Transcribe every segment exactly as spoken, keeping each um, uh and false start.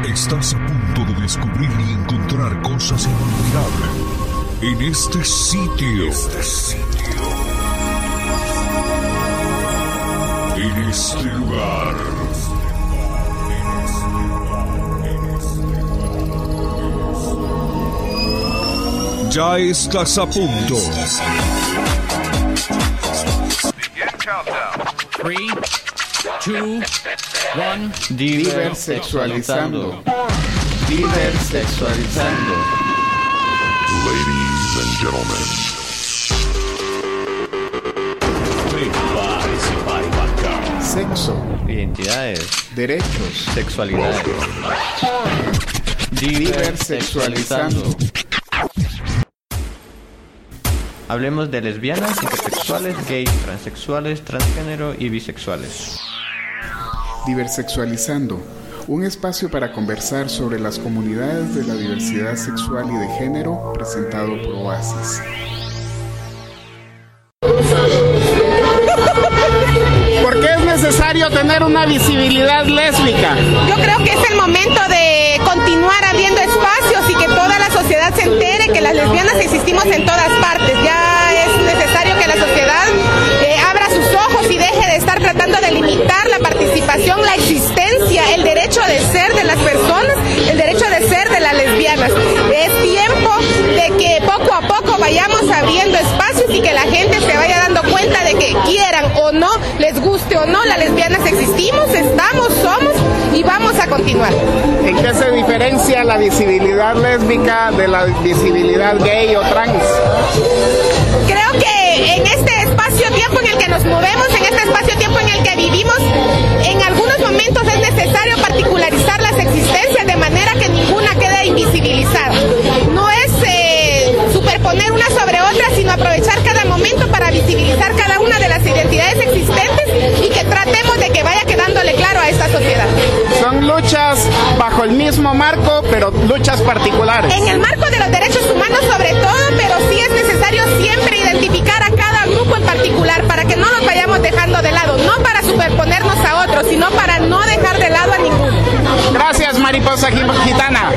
Estás a punto de descubrir y encontrar cosas inolvidables en este sitio. Este sitio. En este lugar. Ya estás a punto. Three, two, one. Diversexualizando. Diversexualizando. Ladies and gentlemen. Sexo. Identidades. Derechos. Sexualidades. Diversexualizando. Hablemos de lesbianas, intersexuales, gays, transexuales, transgénero y bisexuales. Diversexualizando. Un espacio para conversar sobre las comunidades de la diversidad sexual y de género, presentado por Oasis. ¿Por qué es necesario tener una visibilidad lésbica? Yo creo que es el momento de continuar abriendo espacios y que toda la sociedad se entere que las lesbianas existimos en todas partes. Ya es necesario que la sociedad eh, abra sus ojos y deje de estar tratando de limitar la participación, la existencia, el derecho de ser de las personas, el derecho de ser de las lesbianas. Es tiempo de que poco a poco vayamos abriendo espacios y que la gente se vaya dando cuenta de que quieran o no, les guste o no, las lesbianas existimos, estamos, somos y vamos a continuar. ¿En qué se diferencia la visibilidad lésbica de la visibilidad gay o trans? Creo que en este espacio-tiempo en el que nos movemos, en este espacio-tiempo en el que vivimos, en algunos momentos es necesario particularizar las existencias de manera que ninguna quede invisibilizada. No es eh, superponer una sobre otra, sino aprovechar cada momento para visibilizar cada una de las identidades existentes y que tratemos de que vaya quedándole claro a esta sociedad. Son luchas bajo el mismo marco, pero luchas particulares. En el marco de los derechos humanos sobre todo, pero sí es necesario siempre identificar a cada grupo en particular para que no nos vayamos dejando de lado, no para superponernos a otros, sino para no dejar de lado a ninguno. Gracias, mariposa gitana.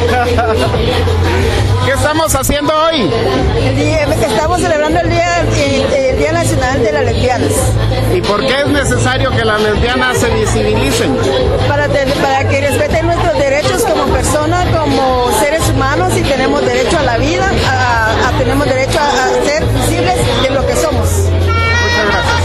¿Qué estamos haciendo hoy? El día, estamos celebrando el día, el, el día Nacional de las Lesbianas. ¿Y por qué es necesario que las lesbianas se visibilicen? Para, te, para que respeten nuestros derechos como personas, como seres humanos, y tenemos derecho a la vida, a, a, tenemos derecho a, a ser visibles de lo que somos. Muchas gracias.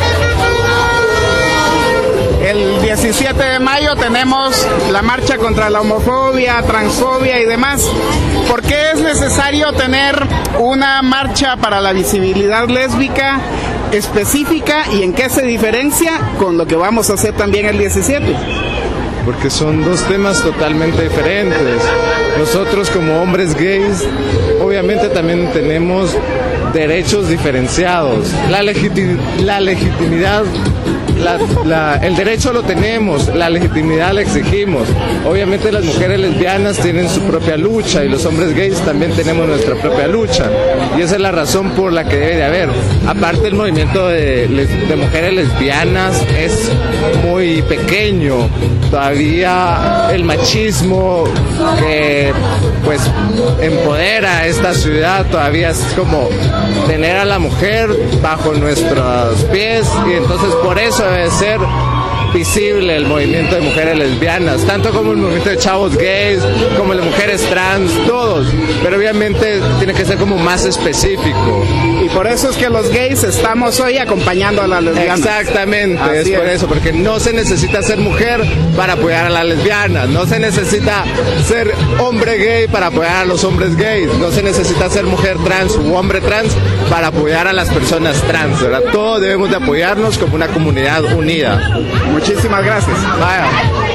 El diecisiete de mayo tenemos la marcha contra la homofobia, transfobia y demás. ¿Por qué es necesario tener una marcha para la visibilidad lésbica específica y en qué se diferencia con lo que vamos a hacer también el diecisiete? Porque son dos temas totalmente diferentes. Nosotros como hombres gays, obviamente también tenemos derechos diferenciados. La, legiti- la legitimidad, la, la, el derecho lo tenemos, la legitimidad la exigimos. Obviamente las mujeres lesbianas tienen su propia lucha y los hombres gays también tenemos nuestra propia lucha. Y esa es la razón por la que debe de haber. Aparte, el movimiento de, de mujeres lesbianas es muy pequeño. Todavía el machismo que pues empodera a esta ciudad todavía es como tener a la mujer bajo nuestros pies, y entonces por eso debe ser visible el movimiento de mujeres lesbianas, tanto como el movimiento de chavos gays, como el de mujeres trans, todos, pero obviamente tiene que ser como más específico. Y por eso es que los gays estamos hoy acompañando a las lesbianas. Exactamente, es, es por eso, porque no se necesita ser mujer para apoyar a las lesbianas, no se necesita ser hombre gay para apoyar a los hombres gays, no se necesita ser mujer trans u hombre trans para apoyar a las personas trans, ¿verdad? Todos debemos de apoyarnos como una comunidad unida. Muchísimas gracias. Vaya.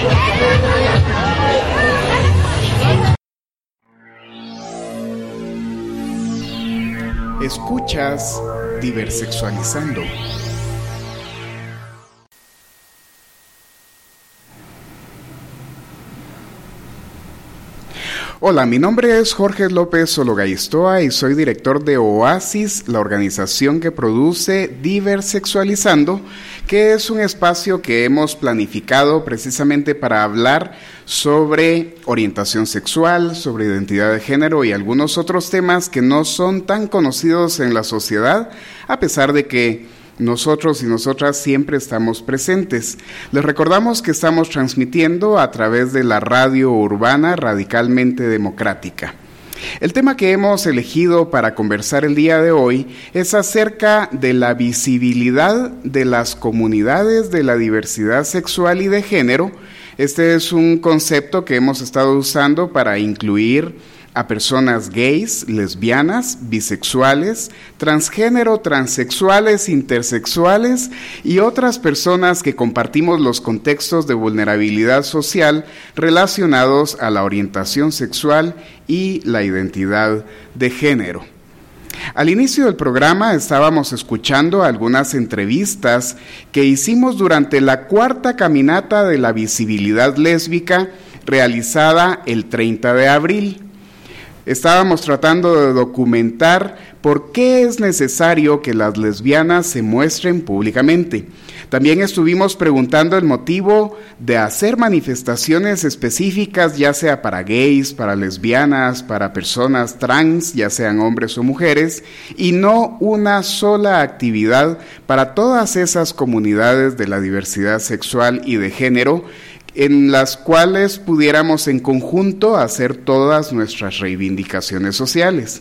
Escuchas Diversexualizando. Hola, mi nombre es Jorge López Ologaistoa y soy director de Oasis, la organización que produce Diversexualizando, que es un espacio que hemos planificado precisamente para hablar sobre orientación sexual, sobre identidad de género y algunos otros temas que no son tan conocidos en la sociedad, a pesar de que nosotros y nosotras siempre estamos presentes. Les recordamos que estamos transmitiendo a través de la radio urbana Radicalmente Democrática. El tema que hemos elegido para conversar el día de hoy es acerca de la visibilidad de las comunidades de la diversidad sexual y de género. Este es un concepto que hemos estado usando para incluir a personas gays, lesbianas, bisexuales, transgénero, transexuales, intersexuales y otras personas que compartimos los contextos de vulnerabilidad social relacionados a la orientación sexual y la identidad de género. Al inicio del programa estábamos escuchando algunas entrevistas que hicimos durante la cuarta caminata de la visibilidad lésbica realizada el treinta de abril. Estábamos tratando de documentar por qué es necesario que las lesbianas se muestren públicamente. También estuvimos preguntando el motivo de hacer manifestaciones específicas, ya sea para gays, para lesbianas, para personas trans, ya sean hombres o mujeres, y no una sola actividad para todas esas comunidades de la diversidad sexual y de género, en las cuales pudiéramos en conjunto hacer todas nuestras reivindicaciones sociales.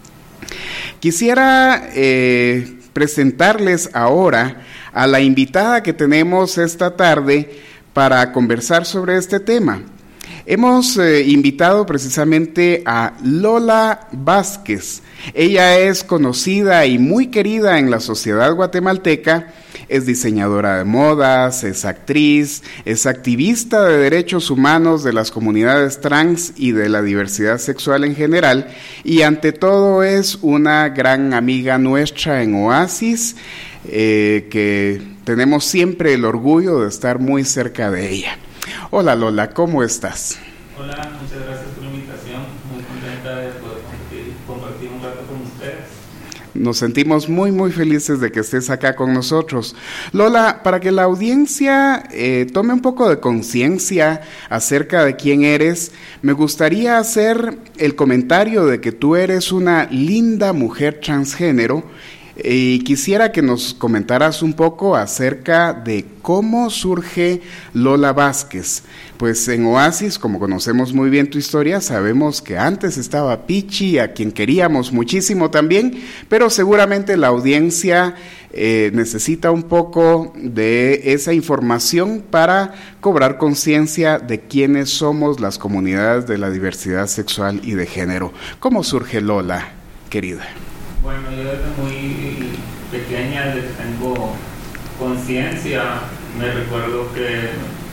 Quisiera eh, presentarles ahora a la invitada que tenemos esta tarde para conversar sobre este tema. Hemos eh, invitado precisamente a Lola Vázquez. Ella es conocida y muy querida en la sociedad guatemalteca. Es diseñadora de modas, es actriz, es activista de derechos humanos de las comunidades trans y de la diversidad sexual en general, y ante todo es una gran amiga nuestra en Oasis, eh, que tenemos siempre el orgullo de estar muy cerca de ella. Hola Lola, ¿cómo estás? Hola, muchas gracias por la invitación, muy contenta de poder compartir, compartir un rato con ustedes. Nos sentimos muy, muy felices de que estés acá con nosotros. Lola, para que la audiencia eh, tome un poco de conciencia acerca de quién eres, me gustaría hacer el comentario de que tú eres una linda mujer transgénero y quisiera que nos comentaras un poco acerca de cómo surge Lola Vázquez. Pues en Oasis, como conocemos muy bien tu historia, sabemos que antes estaba Pichi, a quien queríamos muchísimo también, pero seguramente la audiencia eh, necesita un poco de esa información para cobrar conciencia de quiénes somos las comunidades de la diversidad sexual y de género. ¿Cómo surge Lola, querida? Bueno, yo desde muy pequeña, desde que tengo conciencia, me recuerdo que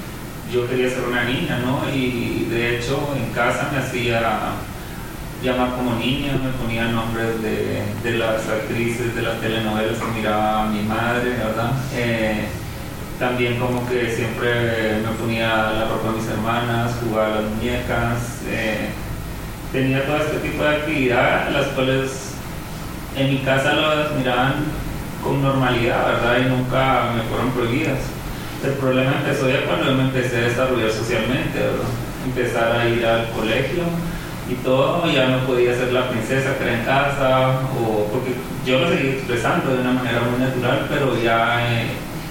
yo quería ser una niña, ¿no? Y de hecho en casa me hacía llamar como niña, me ponía nombres de, de las actrices de las telenovelas que miraba mi madre, ¿verdad? Eh, también como que siempre me ponía la ropa de mis hermanas, jugaba a las muñecas, eh, tenía todo este tipo de actividades, las cuales en mi casa las miraban con normalidad, ¿verdad? Y nunca me fueron prohibidas. El problema empezó ya cuando yo me empecé a desarrollar socialmente, ¿verdad? Empezar a ir al colegio y todo, ya no podía ser la princesa que era en casa, o porque yo lo seguía expresando de una manera muy natural, pero ya eh,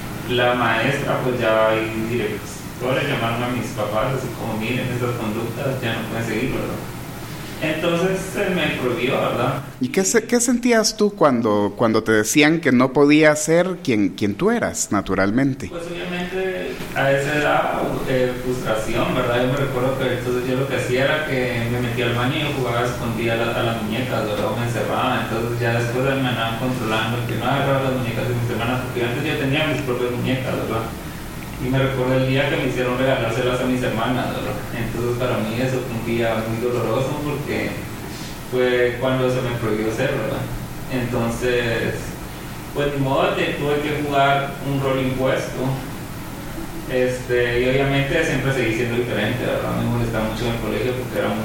la maestra, pues ya hay directores llamaron a mis papás, así como miren, estas conductas ya no pueden seguir, ¿verdad? Entonces se me prohibió, ¿verdad? ¿Y qué, qué sentías tú cuando, cuando te decían que no podías ser quien, quien tú eras, naturalmente? Pues obviamente a esa edad, eh, frustración, ¿verdad? Yo me recuerdo que entonces yo lo que hacía era que me metía al baño y jugaba escondida a, la, a las muñecas, ¿verdad? O me encerraba, entonces ya después me andaban controlando, que no agarraba las muñecas de mis hermanas, porque antes yo tenía mis propias muñecas, ¿verdad? Y me recuerdo el día que me hicieron regalárselas a mis hermanas, ¿verdad? Entonces para mí eso fue un día muy doloroso porque fue cuando se me prohibió ser, ¿verdad? Entonces, pues ni modo, te, tuve que jugar un rol impuesto. Este, y obviamente siempre seguí siendo diferente, ¿verdad? Me molestaba mucho en el colegio porque era muy femenino.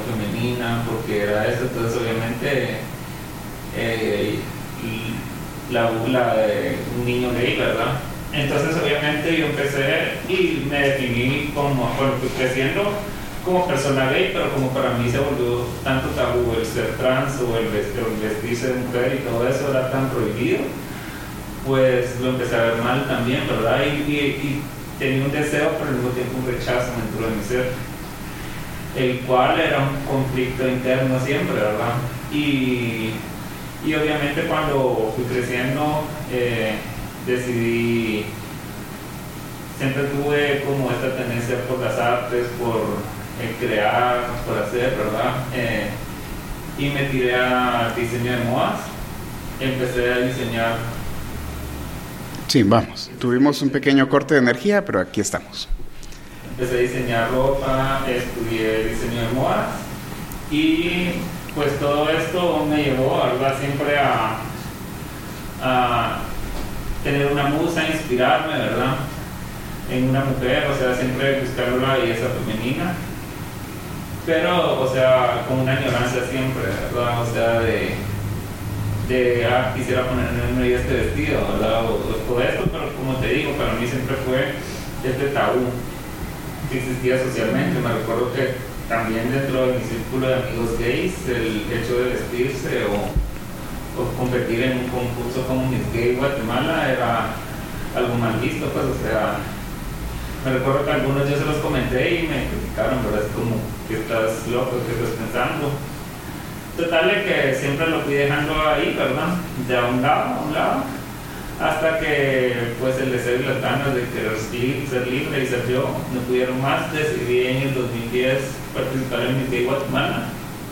femenina, porque era eso. Entonces obviamente eh, la burla de un niño gay, ¿verdad? Entonces obviamente yo empecé y me definí como, bueno, fui creciendo como persona gay, pero como para mí se volvió tanto tabú el ser trans o el, vestir, el vestirse de mujer y todo eso era tan prohibido, pues lo empecé a ver mal también, ¿verdad? Y, y, y tenía un deseo, pero al mismo tiempo un rechazo dentro de mi ser, el cual era un conflicto interno siempre, ¿verdad? Y, y obviamente cuando fui creciendo, eh, decidí, siempre tuve como esta tendencia por las artes, por eh, crear, por hacer, ¿verdad? Eh, y me tiré a diseño de modas, empecé a diseñar. Sí, vamos, tuvimos un pequeño corte de energía, pero aquí estamos. Empecé a diseñar ropa, estudié diseño de modas y pues todo esto me llevó, ¿verdad? Siempre a, a tener una musa, inspirarme, ¿verdad? En una mujer, o sea, siempre buscar la belleza femenina, pero, o sea, con una ignorancia siempre, ¿verdad? O sea, de, de ah, quisiera ponerme este vestido, ¿verdad? O, o esto, pero como te digo, para mí siempre fue este tabú que existía socialmente. Me recuerdo que también dentro de mi círculo de amigos gays, el hecho de vestirse o o competir en un concurso como Miss Gay Guatemala era algo mal visto, pues, o sea, me recuerdo que algunos yo se los comenté y me criticaron, ¿verdad? Es como que estás loco, que estás pensando. Total de que siempre lo fui dejando ahí, ¿verdad? De a un lado, a un lado, hasta que pues el deseo y las ganas de querer ser libre y ser yo no pudieron más. Decidí en el dos mil diez participar en Miss Gay Guatemala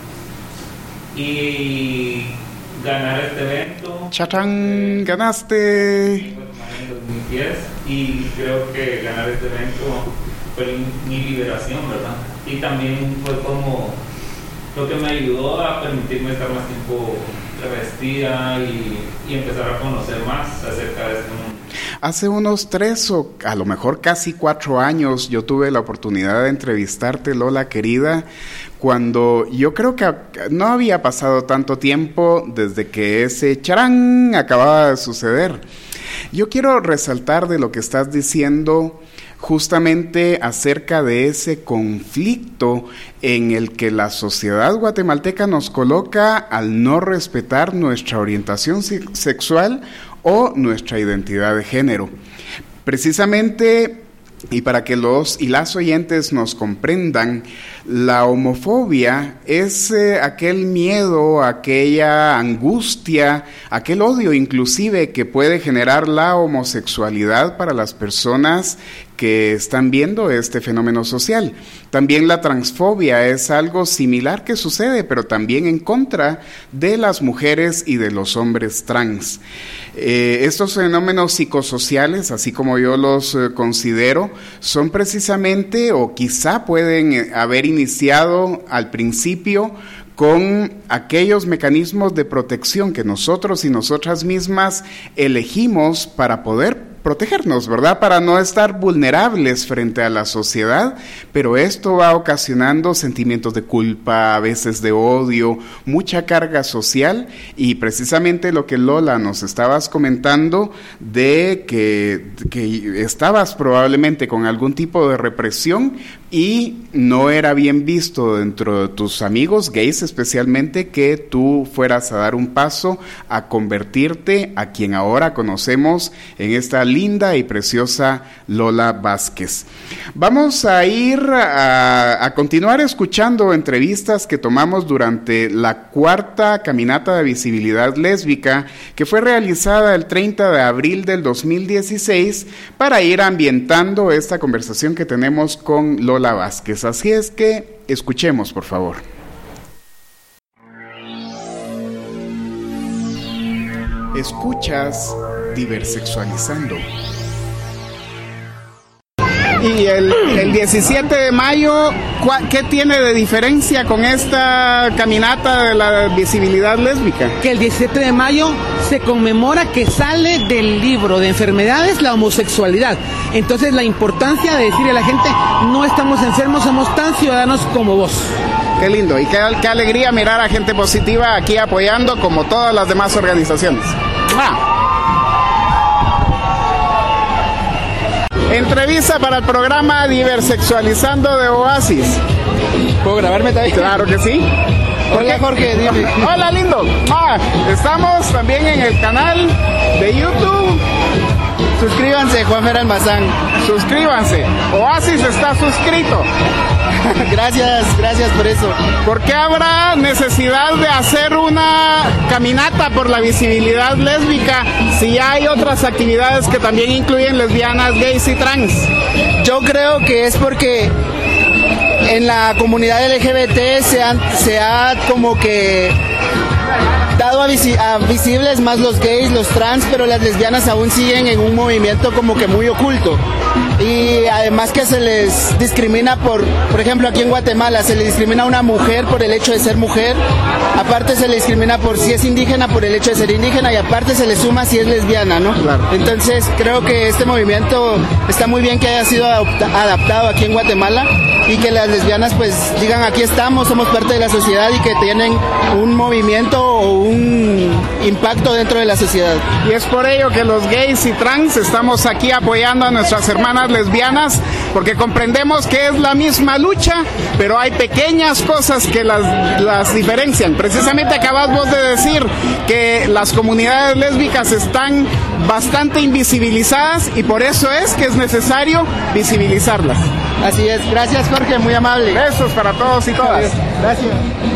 y ganar este evento. ¡Chachán! ¡Ganaste! En dos mil diez, y creo que ganar este evento fue mi liberación, ¿verdad? Y también fue como lo que me ayudó a permitirme estar más tiempo revestida y, y empezar a conocer más acerca de este mundo. Hace unos tres o a lo mejor casi cuatro años yo tuve la oportunidad de entrevistarte, Lola querida, cuando yo creo que no había pasado tanto tiempo desde que ese charán acababa de suceder. Yo quiero resaltar de lo que estás diciendo justamente acerca de ese conflicto en el que la sociedad guatemalteca nos coloca al no respetar nuestra orientación sexual o nuestra identidad de género. Precisamente, y para que los y las oyentes nos comprendan, la homofobia es eh, aquel miedo, aquella angustia, aquel odio inclusive que puede generar la homosexualidad para las personas que están viendo este fenómeno social. También la transfobia es algo similar que sucede, pero también en contra de las mujeres y de los hombres trans. Eh, estos fenómenos psicosociales, así como yo los eh, considero, son precisamente, o quizá pueden eh, haber iniciado al principio con aquellos mecanismos de protección que nosotros y nosotras mismas elegimos para poder protegernos, ¿verdad? Para no estar vulnerables frente a la sociedad, pero esto va ocasionando sentimientos de culpa, a veces de odio, mucha carga social, y precisamente lo que Lola nos estabas comentando de que, que estabas probablemente con algún tipo de represión y no era bien visto dentro de tus amigos gays especialmente que tú fueras a dar un paso a convertirte a quien ahora conocemos en esta linda y preciosa Lola Vázquez. Vamos a ir a, a continuar escuchando entrevistas que tomamos durante la cuarta caminata de visibilidad lésbica que fue realizada el treinta de abril del dos mil dieciséis para ir ambientando esta conversación que tenemos con Lola Vázquez. Así es que escuchemos, por favor. Escuchas Diversexualizando. Y el, el diecisiete de mayo, ¿qué tiene de diferencia con esta caminata de la visibilidad lésbica? Que el diecisiete de mayo se conmemora que sale del libro de enfermedades la homosexualidad. Entonces la importancia de decirle a la gente, no estamos enfermos, somos tan ciudadanos como vos. Qué lindo y qué, qué alegría mirar a gente positiva aquí apoyando como todas las demás organizaciones. ¡Ah! Entrevista para el programa Diversexualizando de Oasis. ¿Puedo grabarme también? Claro que sí. Hola Jorge, dime. Hola lindo. Ah, estamos también en el canal de YouTube. Suscríbanse, Juanfer Almazán. Suscríbanse. Oasis está suscrito. Gracias, gracias por eso. ¿Por qué habrá necesidad de hacer una caminata por la visibilidad lésbica si hay otras actividades que también incluyen lesbianas, gays y trans? Yo creo que es porque en la comunidad L G B T se, han, se ha como que dado a, visi a visibles más los gays, los trans, pero las lesbianas aún siguen en un movimiento como que muy oculto. Y además que se les discrimina por, por ejemplo aquí en Guatemala se le discrimina a una mujer por el hecho de ser mujer, aparte se le discrimina por si es indígena por el hecho de ser indígena y aparte se le suma si es lesbiana, ¿no? Claro. Entonces creo que este movimiento está muy bien que haya sido adaptado aquí en Guatemala y que las lesbianas pues digan aquí estamos, somos parte de la sociedad y que tienen un movimiento o un impacto dentro de la sociedad. Y es por ello que los gays y trans estamos aquí apoyando a nuestras hermanas lesbianas, porque comprendemos que es la misma lucha, pero hay pequeñas cosas que las, las diferencian. Precisamente acabas vos de decir que las comunidades lésbicas están bastante invisibilizadas y por eso es que es necesario visibilizarlas. Así es, gracias Jorge, muy amable. Besos para todos y todas. Gracias.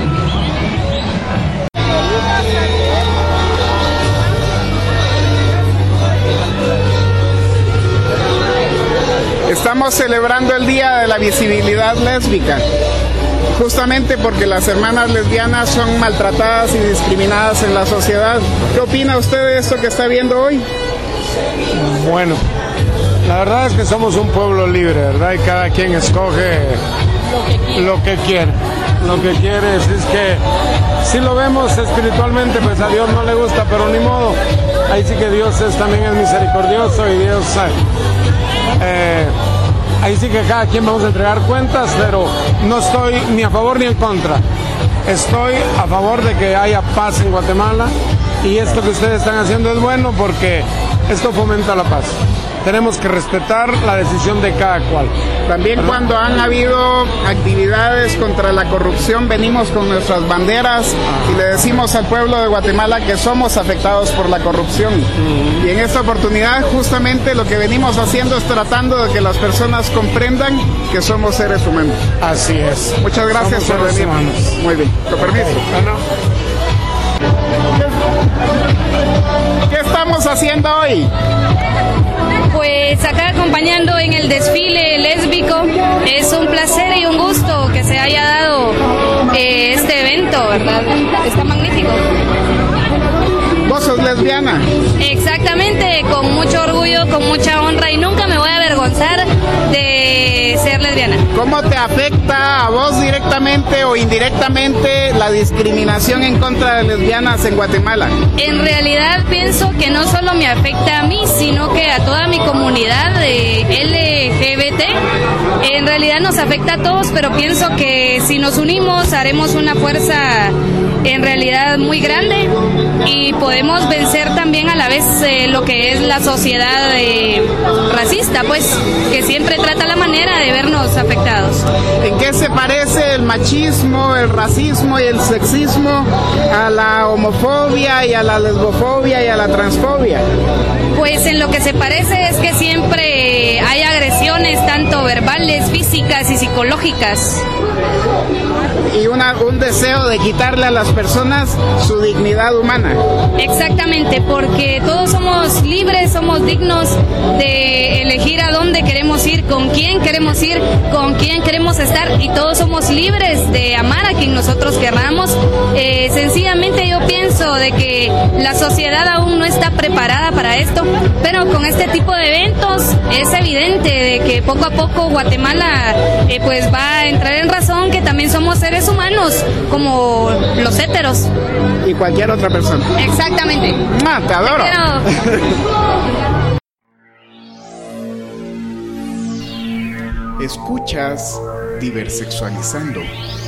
Estamos celebrando el Día de la Visibilidad Lésbica, justamente porque las hermanas lesbianas son maltratadas y discriminadas en la sociedad. ¿Qué opina usted de esto que está viendo hoy? Bueno, la verdad es que somos un pueblo libre, ¿verdad? Y cada quien escoge lo que quiere. Lo que quiere es, es que si lo vemos espiritualmente, pues a Dios no le gusta, pero ni modo. Ahí sí que Dios es, también es misericordioso y Dios sabe. Eh, ahí sí que cada quien vamos a entregar cuentas, pero no estoy ni a favor ni en contra. Estoy a favor de que haya paz en Guatemala y esto que ustedes están haciendo es bueno porque esto fomenta la paz. Tenemos que respetar la decisión de cada cual. También ¿verdad? Cuando han habido actividades contra la corrupción, venimos con nuestras banderas y le decimos al pueblo de Guatemala que somos afectados por la corrupción. Uh-huh. Y en esta oportunidad justamente lo que venimos haciendo es tratando de que las personas comprendan que somos seres humanos. Así es. Muchas gracias somos por venir. Humanos. Muy bien, con permiso. Okay. ¿Qué estamos haciendo hoy? Pues acá acompañando en el desfile lésbico, es un placer y un gusto que se haya dado eh, este evento, ¿verdad? Está magnífico. ¿Vos sos lesbiana? Exactamente, con mucho orgullo, con mucha honra y nunca me voy a avergonzar de ser lesbiana. ¿Cómo te afecta a vos directamente o indirectamente la discriminación en contra de lesbianas en Guatemala? En realidad pienso que no solo me afecta a mí, sino que a toda mi comunidad de L G B T. En realidad nos afecta a todos, pero pienso que si nos unimos haremos una fuerza en realidad muy grande y podemos vencer también a la vez eh, lo que es la sociedad eh, racista, pues, que siempre trata la manera de vernos afectados. ¿En qué se parece el machismo, el racismo y el sexismo a la homofobia y a la lesbofobia y a la transfobia? Pues en lo que se parece es que siempre hay agresiones tanto verbales, físicas y psicológicas. Y una, un deseo de quitarle a las personas su dignidad humana. Exactamente, porque todos somos libres, somos dignos de elegir a dónde queremos ir, con quién queremos ir, con quién queremos estar y todos somos libres de amar a quien nosotros querramos. Eh, sencillamente yo pienso de que la sociedad aún no está preparada para esto, pero con este tipo de eventos es evidente de que poco a poco Guatemala eh, pues va a entrar en razón que también somos seres humanos como los héteros. Y cualquier otra persona. Exactamente. Ah, te adoro. Escuchas Diversexualizando.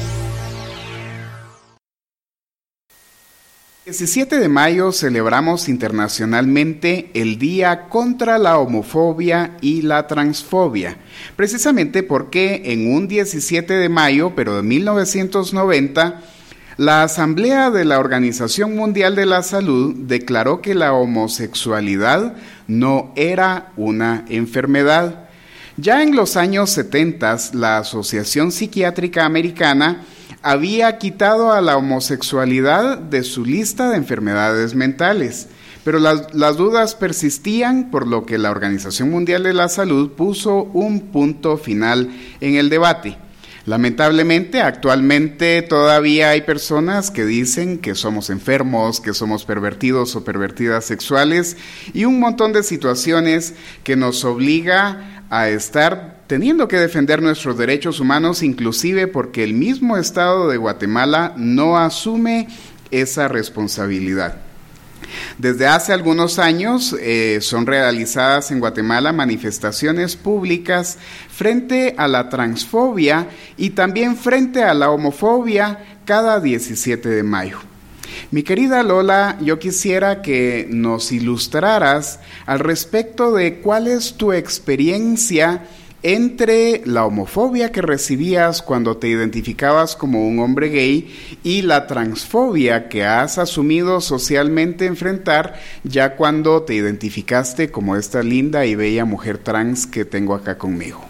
El diecisiete de mayo celebramos internacionalmente el Día contra la Homofobia y la Transfobia, precisamente porque en un diecisiete de mayo, pero de mil novecientos noventa, la Asamblea de la Organización Mundial de la Salud declaró que la homosexualidad no era una enfermedad. Ya en los años setenta, la Asociación Psiquiátrica Americana había quitado a la homosexualidad de su lista de enfermedades mentales, pero las, las dudas persistían, por lo que la Organización Mundial de la Salud puso un punto final en el debate. Lamentablemente, actualmente todavía hay personas que dicen que somos enfermos, que somos pervertidos o pervertidas sexuales y un montón de situaciones que nos obliga a estar teniendo que defender nuestros derechos humanos, inclusive porque el mismo Estado de Guatemala no asume esa responsabilidad. Desde hace algunos años eh, son realizadas en Guatemala manifestaciones públicas frente a la transfobia y también frente a la homofobia cada diecisiete de mayo. Mi querida Lola, yo quisiera que nos ilustraras al respecto de cuál es tu experiencia entre la homofobia que recibías cuando te identificabas como un hombre gay y la transfobia que has asumido socialmente enfrentar ya cuando te identificaste como esta linda y bella mujer trans que tengo acá conmigo.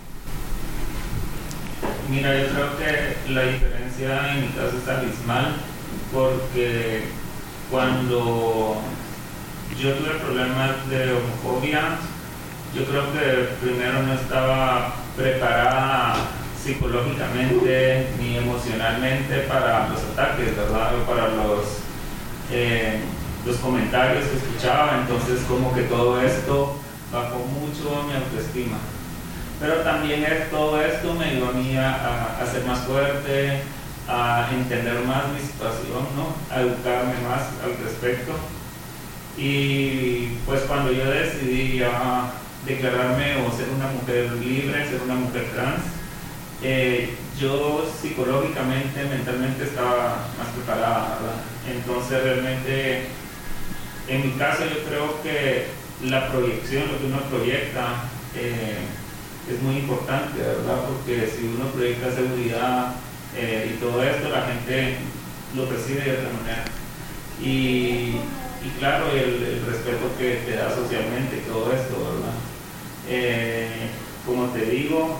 Mira, yo creo que la diferencia en mi caso es abismal, porque cuando yo tuve problemas de homofobia, yo creo que primero no estaba preparada psicológicamente ni emocionalmente para los ataques, ¿verdad? O para los, eh, los comentarios que escuchaba, entonces como que todo esto bajó mucho mi autoestima. Pero también es, todo esto me ayudó a mí a, a ser más fuerte, a entender más mi situación, ¿no? A educarme más al respecto. Y pues cuando yo decidí ya declararme o ser una mujer libre, ser una mujer trans, eh, yo psicológicamente, mentalmente estaba más preparada, ¿verdad? Entonces realmente, en mi caso yo creo que la proyección, lo que uno proyecta, eh, es muy importante, ¿verdad? Porque si uno proyecta seguridad eh, y todo esto, la gente lo percibe de otra manera. Y, y claro, el, el respeto que te da socialmente y todo esto, ¿verdad? Eh, como te digo,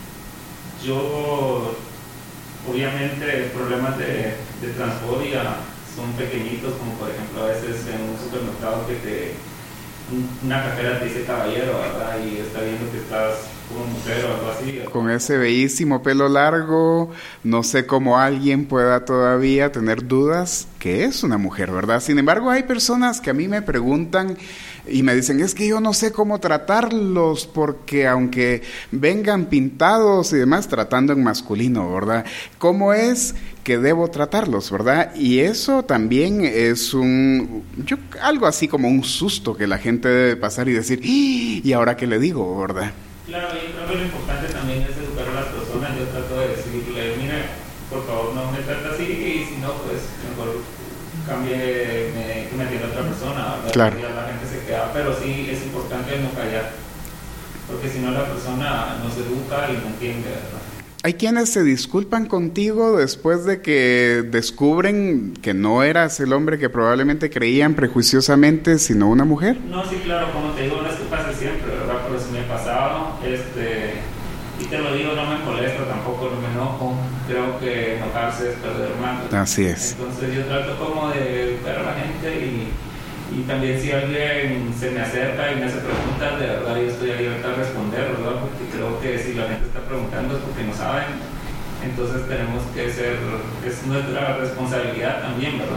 yo obviamente problemas de, de transfobia son pequeñitos, como por ejemplo a veces en un supermercado que te una cajera te dice caballero, ¿verdad? Y está viendo que estás como mujer o algo así. Con ese bellísimo pelo largo, no sé cómo alguien pueda todavía tener dudas que es una mujer, ¿verdad? Sin embargo, hay personas que a mí me preguntan y me dicen, es que yo no sé cómo tratarlos, porque aunque vengan pintados y demás, tratando en masculino, ¿verdad? ¿Cómo es que debo tratarlos, verdad? Y eso también es un, yo, algo así como un susto que la gente debe pasar y decir, ¿y ahora qué le digo, verdad? Claro, yo creo que lo importante también es educar a las personas. Yo trato de decirle, mire, por favor no me trate así, y si no, pues mejor cambie, me, que me atienda otra persona, ¿verdad? Claro. Ya la gente se queda, pero sí es importante no callar, porque si no la persona no se educa y no entiende, ¿verdad? Hay quienes se disculpan contigo después de que descubren que no eras el hombre que probablemente creían prejuiciosamente, sino una mujer. No, sí, claro, como te digo, no es que pase siempre, ¿verdad? Pero si me ha pasado, este, y te lo digo, no me molesta tampoco, no me enojo. Creo que enojarse es perder más. Así es. Entonces yo trato como de educar a la gente y, y también si alguien se me acerca y me hace preguntas, de verdad yo estoy abierta a responder, ¿verdad? Porque creo que si la gente está preguntando es porque no saben. Entonces tenemos que ser, es nuestra responsabilidad también, ¿verdad?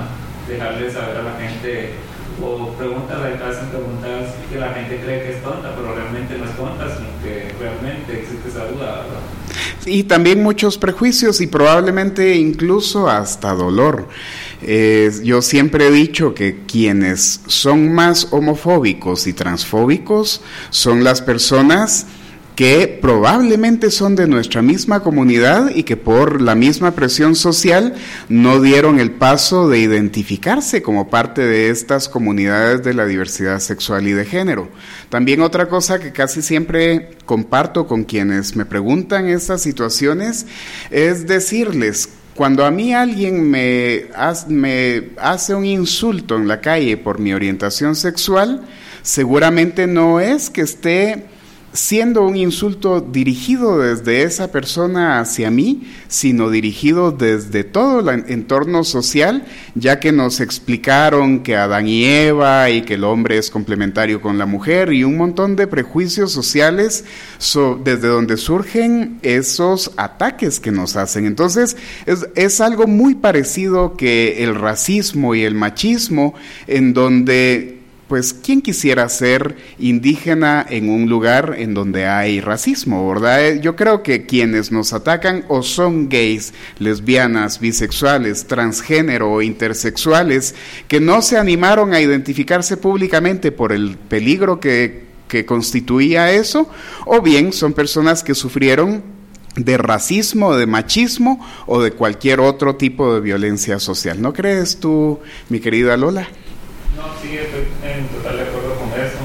dejarle saber a la gente, o preguntas, hay casos en preguntas que la gente cree que es tonta, pero realmente no es tonta, sino que realmente existe esa duda, ¿verdad? Y también muchos prejuicios y probablemente incluso hasta dolor. Eh, yo siempre he dicho que quienes son más homofóbicos y transfóbicos son las personas que probablemente son de nuestra misma comunidad y que por la misma presión social no dieron el paso de identificarse como parte de estas comunidades de la diversidad sexual y de género. También otra cosa que casi siempre comparto con quienes me preguntan estas situaciones es decirles: cuando a mí alguien me hace, me hace un insulto en la calle por mi orientación sexual, seguramente no es que esté siendo un insulto dirigido desde esa persona hacia mí, sino dirigido desde todo el entorno social, ya que nos explicaron que Adán y Eva y que el hombre es complementario con la mujer y un montón de prejuicios sociales so, desde donde surgen esos ataques que nos hacen. Entonces es, es algo muy parecido que el racismo y el machismo, en donde pues ¿quién quisiera ser indígena en un lugar en donde hay racismo, verdad? Yo creo que quienes nos atacan o son gays, lesbianas, bisexuales, transgénero o intersexuales, que no se animaron a identificarse públicamente por el peligro que, que constituía eso, o bien son personas que sufrieron de racismo, de machismo o de cualquier otro tipo de violencia social. ¿No crees tú, mi querida Lola? No, sí, estoy en total de acuerdo con eso.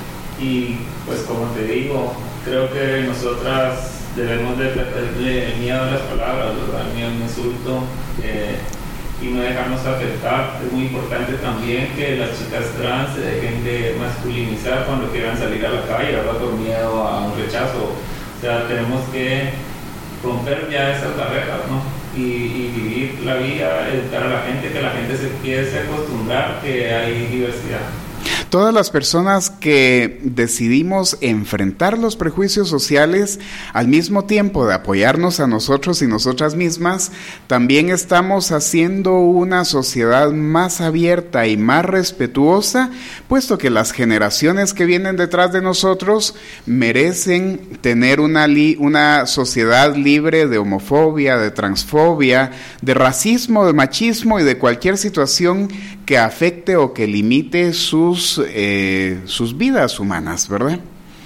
Y pues como te digo, creo que nosotras debemos de perderle el miedo a las palabras, ¿verdad? El miedo al insulto, eh, y no dejarnos afectar. Es muy importante también que las chicas trans se dejen de masculinizar cuando quieran salir a la calle, ¿verdad? Por miedo a un rechazo. O sea, tenemos que romper ya esas barreras, ¿no? Y, y vivir la vida, educar a la gente, que la gente se empiece a acostumbrar que hay diversidad. Todas las personas que decidimos enfrentar los prejuicios sociales al mismo tiempo de apoyarnos a nosotros y nosotras mismas, también estamos haciendo una sociedad más abierta y más respetuosa, puesto que las generaciones que vienen detrás de nosotros merecen tener una, li- una sociedad libre de homofobia, de transfobia, de racismo, de machismo y de cualquier situación que afecte o que limite sus, eh, sus vidas humanas, ¿verdad?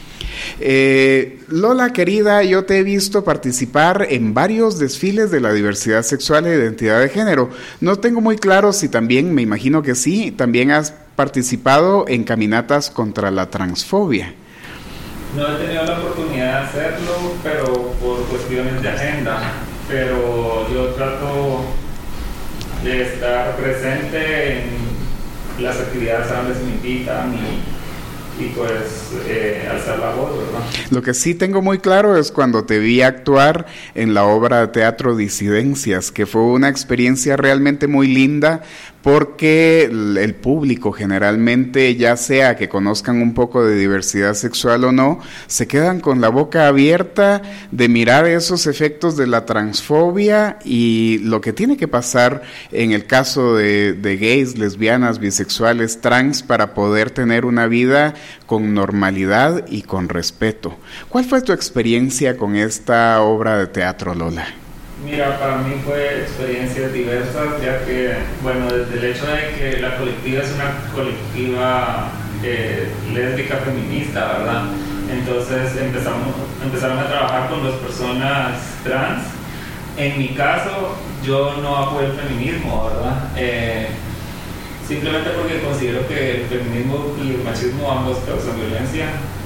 Eh, Lola, querida, yo te he visto participar en varios desfiles de la diversidad sexual e identidad de género. No tengo muy claro si también, me imagino que sí, también has participado en caminatas contra la transfobia. No he tenido la oportunidad de hacerlo, pero por cuestiones de agenda, pero yo trato de estar presente en las actividades a donde se me invitan y, y pues eh, alzar la voz, ¿verdad? Lo que sí tengo muy claro es cuando te vi actuar en la obra de teatro Disidencias, que fue una experiencia realmente muy linda, porque el público generalmente, ya sea que conozcan un poco de diversidad sexual o no, se quedan con la boca abierta de mirar esos efectos de la transfobia y lo que tiene que pasar en el caso de, de gays, lesbianas, bisexuales, trans, para poder tener una vida con normalidad y con respeto. ¿Cuál fue tu experiencia con esta obra de teatro, Lola? Mira, para mí fue experiencias diversas, ya que, bueno, desde el hecho de que la colectiva es una colectiva eh, lésbica feminista, ¿verdad? Entonces empezamos, empezaron a trabajar con las personas trans. En mi caso, yo no apoyo el feminismo, ¿verdad? Eh, simplemente porque considero que el feminismo y el machismo ambos causan violencia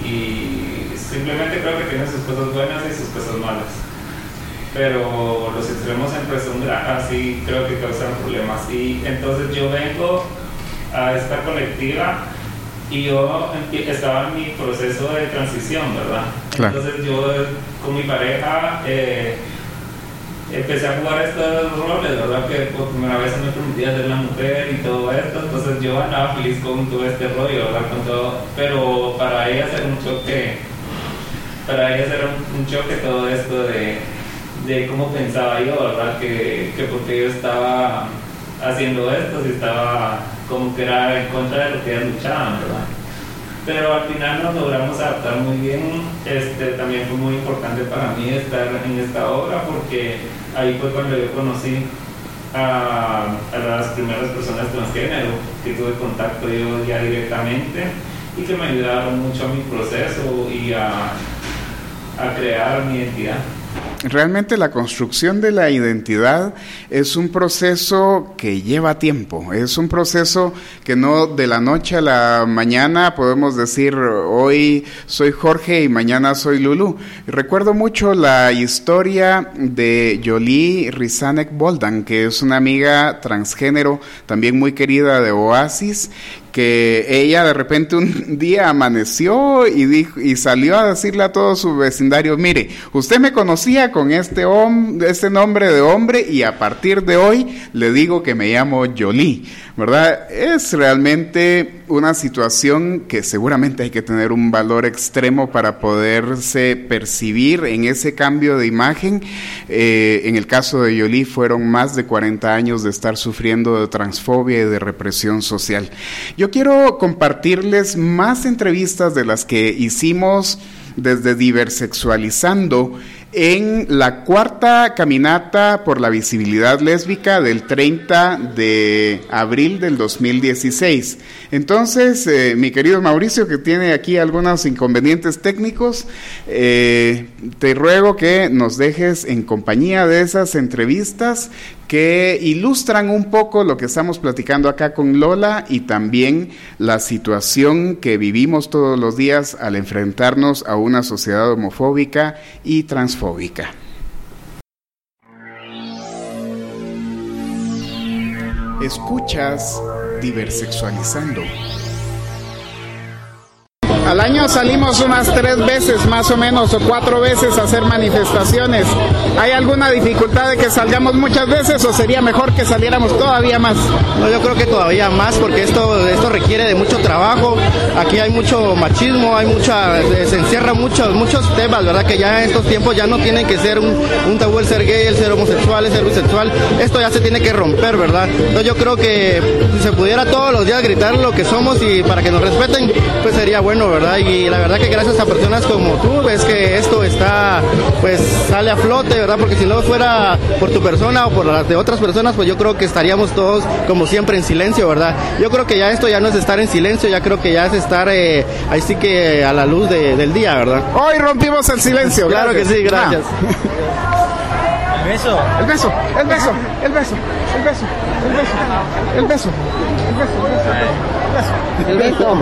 y simplemente creo que tienen sus cosas buenas y sus cosas malas. Pero los extremos siempre son así, creo que causan problemas. Y entonces yo vengo a esta colectiva y yo estaba en mi proceso de transición, ¿verdad? Claro. Entonces yo con mi pareja eh, empecé a jugar estos roles, ¿verdad? Que por primera vez me permitía ser la mujer y todo esto. Entonces yo andaba feliz con todo este rollo, ¿verdad? Con todo, pero para ella era un choque, para ella era un, un choque todo esto de... de cómo pensaba yo, ¿verdad? Que, que porque yo estaba haciendo esto si estaba como que era en contra de lo que ellas luchaban, ¿verdad? Pero al final nos logramos adaptar muy bien. Este, también fue muy importante para mí estar en esta obra porque ahí fue cuando yo conocí a, a las primeras personas transgénero, que tuve contacto yo ya directamente y que me ayudaron mucho a mi proceso y a, a crear mi identidad. Realmente la construcción de la identidad es un proceso que lleva tiempo, es un proceso que no de la noche a la mañana podemos decir hoy soy Jorge y mañana soy Lulú. Recuerdo mucho la historia de Jolie Rizanek Boldan, que es una amiga transgénero también muy querida de Oasis, que ella de repente un día amaneció y dijo y salió a decirle a todo su vecindario, mire, usted me conocía con este, hom- este nombre de hombre y a partir de hoy le digo que me llamo Jolie, ¿verdad? Es realmente una situación que seguramente hay que tener un valor extremo para poderse percibir en ese cambio de imagen. Eh, en el caso de Jolie fueron más de cuarenta años de estar sufriendo de transfobia y de represión social. Yo quiero compartirles más entrevistas de las que hicimos desde Diversexualizando en la cuarta caminata por la visibilidad lésbica del treinta de abril del dos mil dieciséis. Entonces, eh, mi querido Mauricio, que tiene aquí algunos inconvenientes técnicos, eh, te ruego que nos dejes en compañía de esas entrevistas que ilustran un poco lo que estamos platicando acá con Lola y también la situación que vivimos todos los días al enfrentarnos a una sociedad homofóbica y transfóbica. Escuchas Diversexualizando. Al año salimos unas tres veces más o menos o cuatro veces a hacer manifestaciones. ¿Hay alguna dificultad de que salgamos muchas veces o sería mejor que saliéramos todavía más? No, yo creo que todavía más porque esto esto requiere de mucho trabajo. Aquí hay mucho machismo, hay mucha se encierra muchos muchos temas, ¿verdad? Que ya en estos tiempos ya no tienen que ser un, un tabú el ser gay, el ser homosexual, el ser bisexual. Esto ya se tiene que romper, ¿verdad? Entonces yo creo que si se pudiera todos los días gritar lo que somos y para que nos respeten, pues sería bueno, ¿verdad? Y la verdad que gracias a personas como tú ves que esto está, pues sale a flote, ¿verdad? Porque si no fuera por tu persona o por las de otras personas, pues yo creo que estaríamos todos como siempre en silencio, ¿verdad? Yo creo que ya esto ya no es estar en silencio, ya creo que ya es estar eh, ahí sí que a la luz de, del día, ¿verdad? Hoy rompimos el silencio. Claro que sí, gracias. Ah. El beso. El beso, el beso, el beso, el beso, el beso, el beso, el beso, el beso, el beso.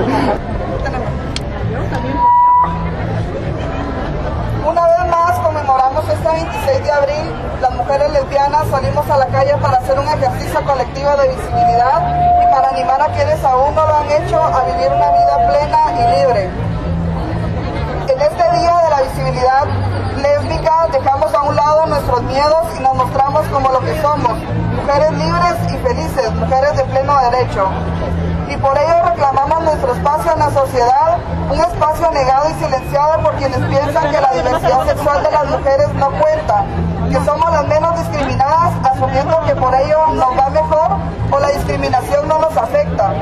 Una vez más conmemoramos este veintiséis de abril, las mujeres lesbianas salimos a la calle para hacer un ejercicio colectivo de visibilidad y para animar a quienes aún no lo han hecho a vivir una vida plena y libre. En este día de la visibilidad lésbica dejamos a un lado nuestros miedos y nos mostramos como lo que somos, mujeres libres y felices, mujeres de pleno derecho. Y por ello reclamamos nuestro espacio en la sociedad, un espacio negado y silenciado por quienes piensan que la diversidad sexual de las mujeres no cuenta, que somos las menos discriminadas, asumiendo que por ello nos va mejor o la discriminación no nos afecta.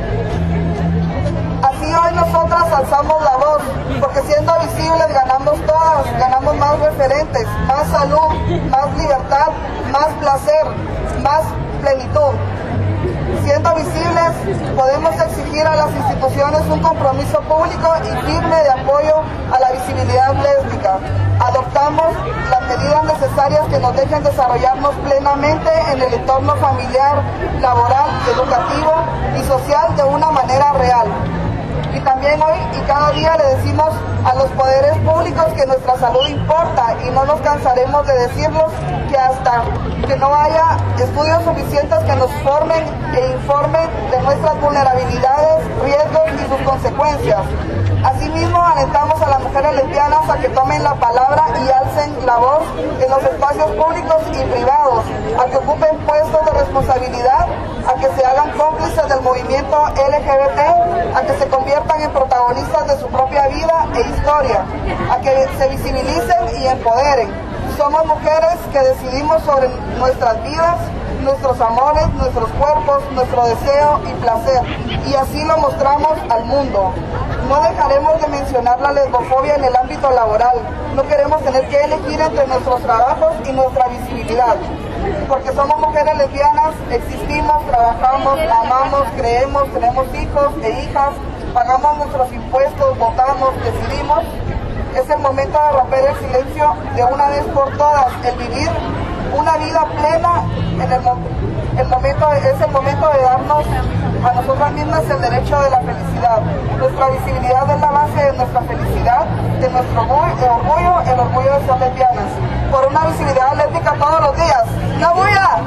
Así hoy nosotras alzamos la voz, porque siendo visibles ganamos todas, ganamos más referentes, más salud, más libertad, más placer, más plenitud. Siendo visibles, podemos exigir a las instituciones un compromiso público y firme de apoyo a la visibilidad lésbica. Adoptamos las medidas necesarias que nos dejen desarrollarnos plenamente en el entorno familiar, laboral, educativo y social de una manera real. Y también hoy y cada día le decimos a los poderes públicos que nuestra salud importa y no nos cansaremos de decirles que hasta que no haya estudios suficientes que nos formen e informen de nuestras vulnerabilidades, riesgos y sus consecuencias. Asimismo, alentamos a las mujeres lesbianas a que tomen la palabra y alcen la voz en los espacios públicos y privados, a que ocupen puestos de responsabilidad, a que se hagan cómplices del movimiento L G B T, a que se conviertan en protagonistas de su propia vida e historia, a que se visibilicen y empoderen. Somos mujeres que decidimos sobre nuestras vidas, nuestros amores, nuestros cuerpos, nuestro deseo y placer, y así lo mostramos al mundo. No dejaremos de mencionar la lesbofobia en el ámbito laboral. No queremos tener que elegir entre nuestros trabajos y nuestra visibilidad, porque somos mujeres lesbianas, existimos, trabajamos, amamos, creemos, tenemos hijos e hijas, pagamos nuestros impuestos, votamos, decidimos. Es el momento de romper el silencio de una vez por todas, el vivir una vida plena. En el, el momento, es el momento de darnos a nosotras mismas el derecho de la felicidad. Nuestra visibilidad es la base de nuestra felicidad, de nuestro orgullo, el orgullo de ser lesbianas. Por una visibilidad lésbica todos los días. ¡La bulla!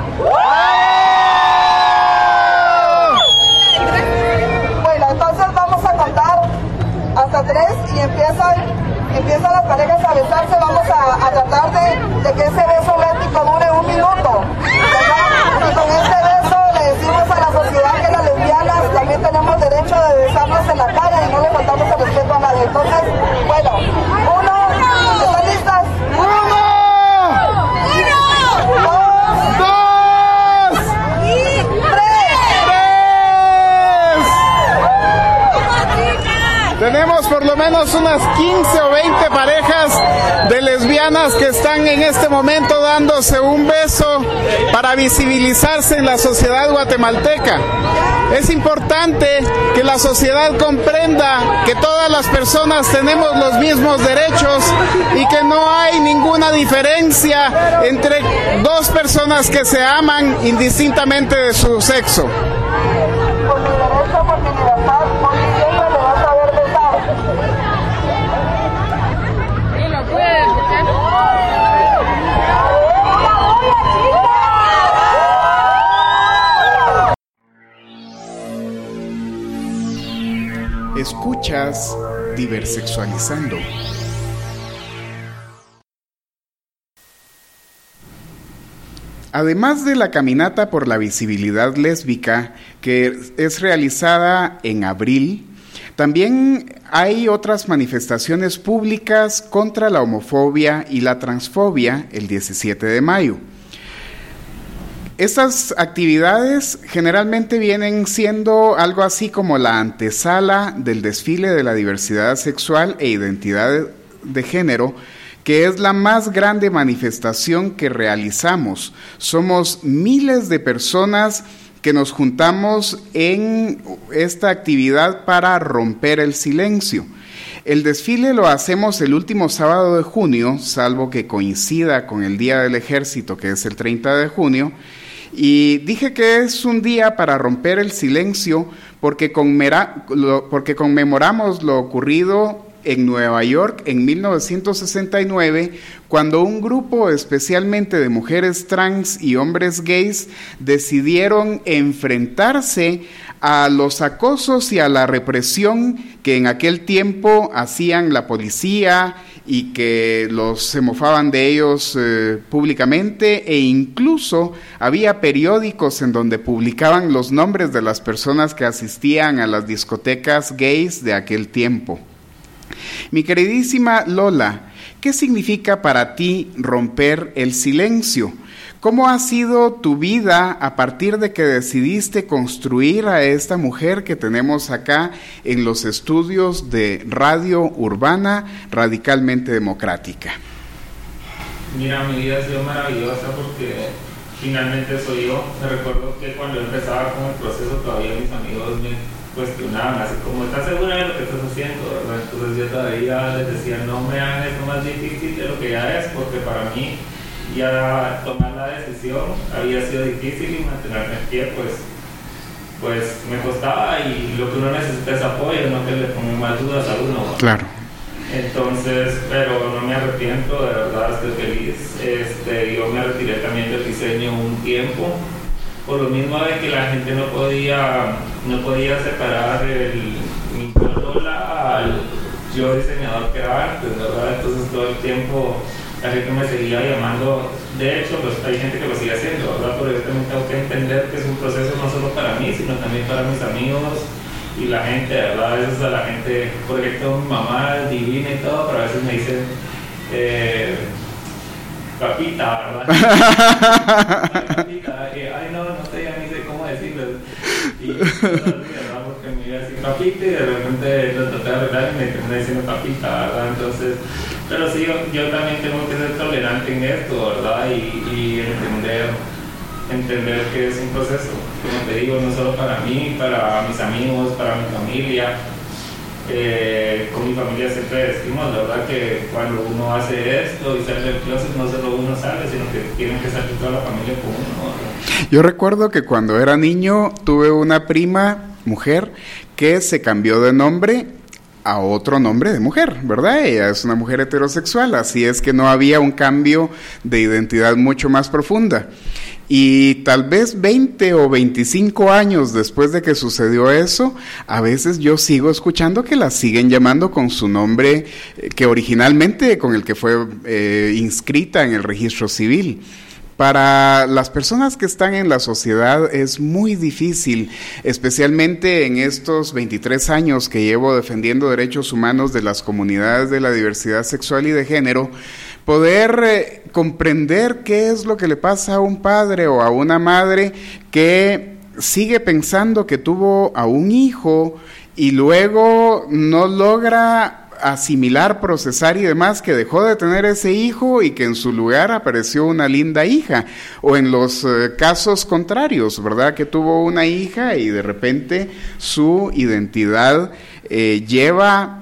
Bueno, entonces vamos a contar hasta tres y empiezan empiezan las parejas a besarse. Vamos a, a tratar de, de que ese beso lésbico dure un minuto, ¿verdad? Y con este beso le decimos a la sociedad que las lesbianas también tenemos derecho de besarnos en la cara y no le faltamos el respeto a nadie. Entonces, bueno, uno, ¿están listas? ¡Uno! ¡Dos! ¡Dos! ¡Y tres! ¡Tres! Tenemos por lo menos unas quince o veinte parejas de lesbianas que están en este momento dándose un beso para visibilizarse en la sociedad guatemalteca. Es importante que la sociedad comprenda que todas las personas tenemos los mismos derechos y que no hay ninguna diferencia entre dos personas que se aman indistintamente de su sexo. Por mi derecho, por mi libertad, por mi siempre me vas a ver besar. ¿Y lo puede escuchar? Escuchas Diversexualizando. Además de la caminata por la visibilidad lésbica, que es realizada en abril, también hay otras manifestaciones públicas contra la homofobia y la transfobia el diecisiete de mayo. Estas actividades generalmente vienen siendo algo así como la antesala del desfile de la diversidad sexual e identidad de género, que es la más grande manifestación que realizamos. Somos miles de personas que nos juntamos en esta actividad para romper el silencio. El desfile lo hacemos el último sábado de junio, salvo que coincida con el Día del Ejército, que es el treinta de junio, y dije que es un día para romper el silencio porque, conmera, lo, porque conmemoramos lo ocurrido en Nueva York en mil novecientos sesenta y nueve, cuando un grupo especialmente de mujeres trans y hombres gays decidieron enfrentarse a los acosos y a la represión que en aquel tiempo hacían la policía y que los se mofaban de ellos eh, públicamente, e incluso había periódicos en donde publicaban los nombres de las personas que asistían a las discotecas gays de aquel tiempo. Mi queridísima Lola, ¿qué significa para ti romper el silencio? ¿Cómo ha sido tu vida a partir de que decidiste construir a esta mujer que tenemos acá en los estudios de Radio Urbana Radicalmente Democrática? Mira, mi vida ha sido maravillosa porque finalmente soy yo. Me recuerdo que cuando empezaba con el proceso todavía mis amigos me cuestionaban, así como, ¿estás segura de lo que estás haciendo? ¿Verdad? Entonces yo todavía les decía, no me hagan esto más difícil de lo que ya es, porque para mí ya tomar la decisión había sido difícil y mantenerme en pie, pues, pues me costaba, y lo que uno necesita es apoyo, no que le pongan más dudas a uno. Claro. Entonces, pero no me arrepiento, de verdad estoy feliz. Este, yo me retiré también del diseño un tiempo, por lo mismo de que la gente no podía, no podía separar el, mi Lola al yo diseñador que era antes, ¿verdad? Entonces todo el tiempo la gente me seguía llamando. De hecho, pues hay gente que lo sigue haciendo, ¿verdad? Pero yo también tengo que entender que es un proceso no solo para mí, sino también para mis amigos y la gente, ¿verdad? A veces a la gente, porque tengo mi mamá divina y todo, pero a veces me dicen, eh, papita, ¿verdad? Papita, eh, ay no, no sé, ya ni sé cómo decirlo. Y ¿verdad? Porque me iba a decir papita y de repente lo traté de arreglar y me terminé diciendo papita, ¿verdad? Entonces, pero sí, yo, yo también tengo que ser tolerante en esto, ¿verdad? Y, y entender, entender que es un proceso, como te digo, no solo para mí, para mis amigos, para mi familia. Eh, con mi familia siempre decimos, la verdad, que cuando uno hace esto y sale del closet, no solo uno sale, sino que tienen que salir toda la familia con uno, ¿verdad? Yo recuerdo que cuando era niño tuve una prima mujer que se cambió de nombre a otro nombre de mujer, ¿verdad? Ella es una mujer heterosexual, así es que no había un cambio de identidad mucho más profunda. Y tal vez veinte o veinticinco años después de que sucedió eso, a veces yo sigo escuchando que la siguen llamando con su nombre eh, que originalmente con el que fue eh, inscrita en el registro civil. Para las personas que están en la sociedad es muy difícil, especialmente en estos veintitrés años que llevo defendiendo derechos humanos de las comunidades de la diversidad sexual y de género, poder eh, comprender qué es lo que le pasa a un padre o a una madre que sigue pensando que tuvo a un hijo y luego no logra asimilar, procesar y demás, que dejó de tener ese hijo y que en su lugar apareció una linda hija, o en los eh, casos contrarios, ¿verdad? Que tuvo una hija y de repente su identidad eh, lleva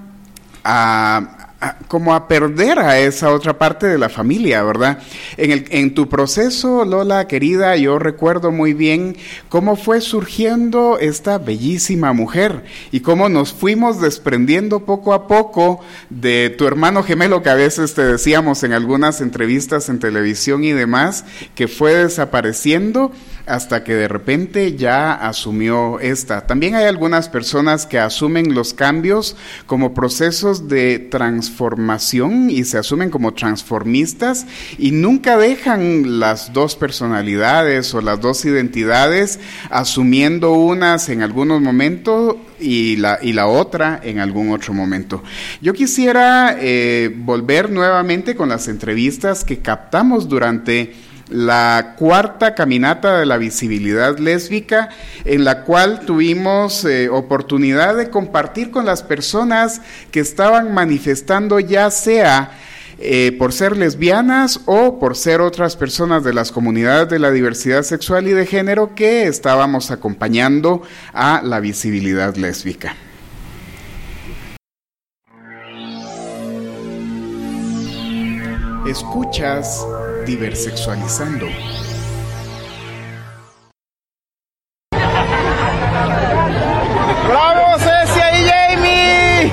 a... como a perder a esa otra parte de la familia, ¿verdad? En, el, en tu proceso, Lola, querida, yo recuerdo muy bien cómo fue surgiendo esta bellísima mujer y cómo nos fuimos desprendiendo poco a poco de tu hermano gemelo, que a veces te decíamos en algunas entrevistas en televisión y demás, que fue desapareciendo hasta que de repente ya asumió esta. También hay algunas personas que asumen los cambios como procesos de transformación y se asumen como transformistas y nunca dejan las dos personalidades o las dos identidades, asumiendo unas en algunos momentos y la, y la otra en algún otro momento. Yo quisiera eh, volver nuevamente con las entrevistas que captamos durante la cuarta caminata de la visibilidad lésbica, en la cual tuvimos eh, oportunidad de compartir con las personas que estaban manifestando, ya sea eh, por ser lesbianas o por ser otras personas de las comunidades de la diversidad sexual y de género, que estábamos acompañando a la visibilidad lésbica. Escuchas Diversexualizando. ¡Bravo, Cecia y Jamie!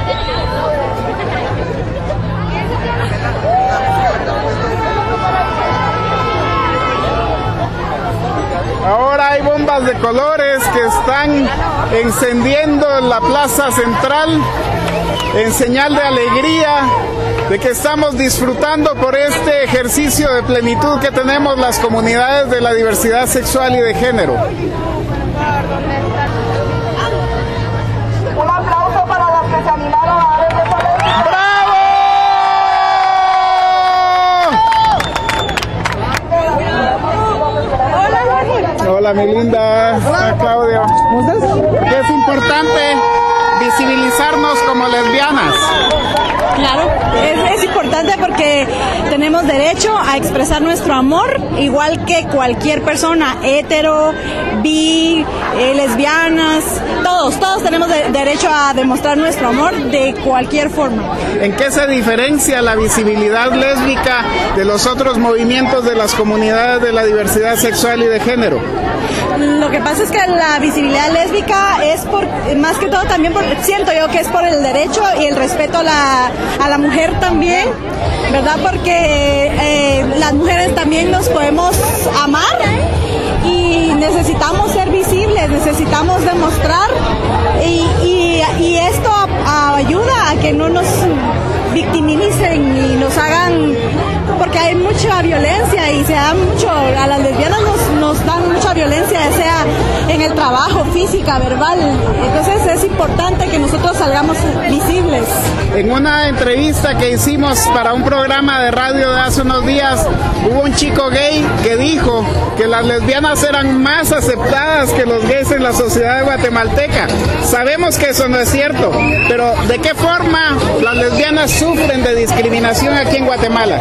Ahora hay bombas de colores que están encendiendo en la plaza central en señal de alegría de que estamos disfrutando por este ejercicio de plenitud que tenemos las comunidades de la diversidad sexual y de género. Un aplauso para las que se animaron a dar el ¡Bravo! Hola, mi linda. Hola, Claudio. ¿Qué es importante? Visibilizarnos como lesbianas. Claro, es, es importante porque tenemos derecho a expresar nuestro amor, igual que cualquier persona, hetero, bi, eh, lesbianas, todos, todos tenemos de, derecho a demostrar nuestro amor de cualquier forma. ¿En qué se diferencia la visibilidad lésbica de los otros movimientos de las comunidades de la diversidad sexual y de género? Lo que pasa es que la visibilidad lésbica es por, más que todo también por, siento yo que es por el derecho y el respeto a la, a la mujer también, ¿verdad? Porque eh, las mujeres también nos podemos amar y necesitamos ser visibles, necesitamos demostrar y, y, y esto a, a ayuda a que no nos victimicen y nos hagan, porque hay mucha violencia y se da mucho, a las lesbianas nos, nos dan mucha violencia, ya sea en el trabajo, física, verbal. Entonces es importante que nosotros salgamos visibles. En una entrevista que hicimos para un programa de radio de hace unos días, hubo un chico gay que dijo que las lesbianas eran más aceptadas que los gays en la sociedad guatemalteca. Sabemos que eso no es cierto, pero ¿de qué forma las lesbianas sufren de discriminación aquí en Guatemala?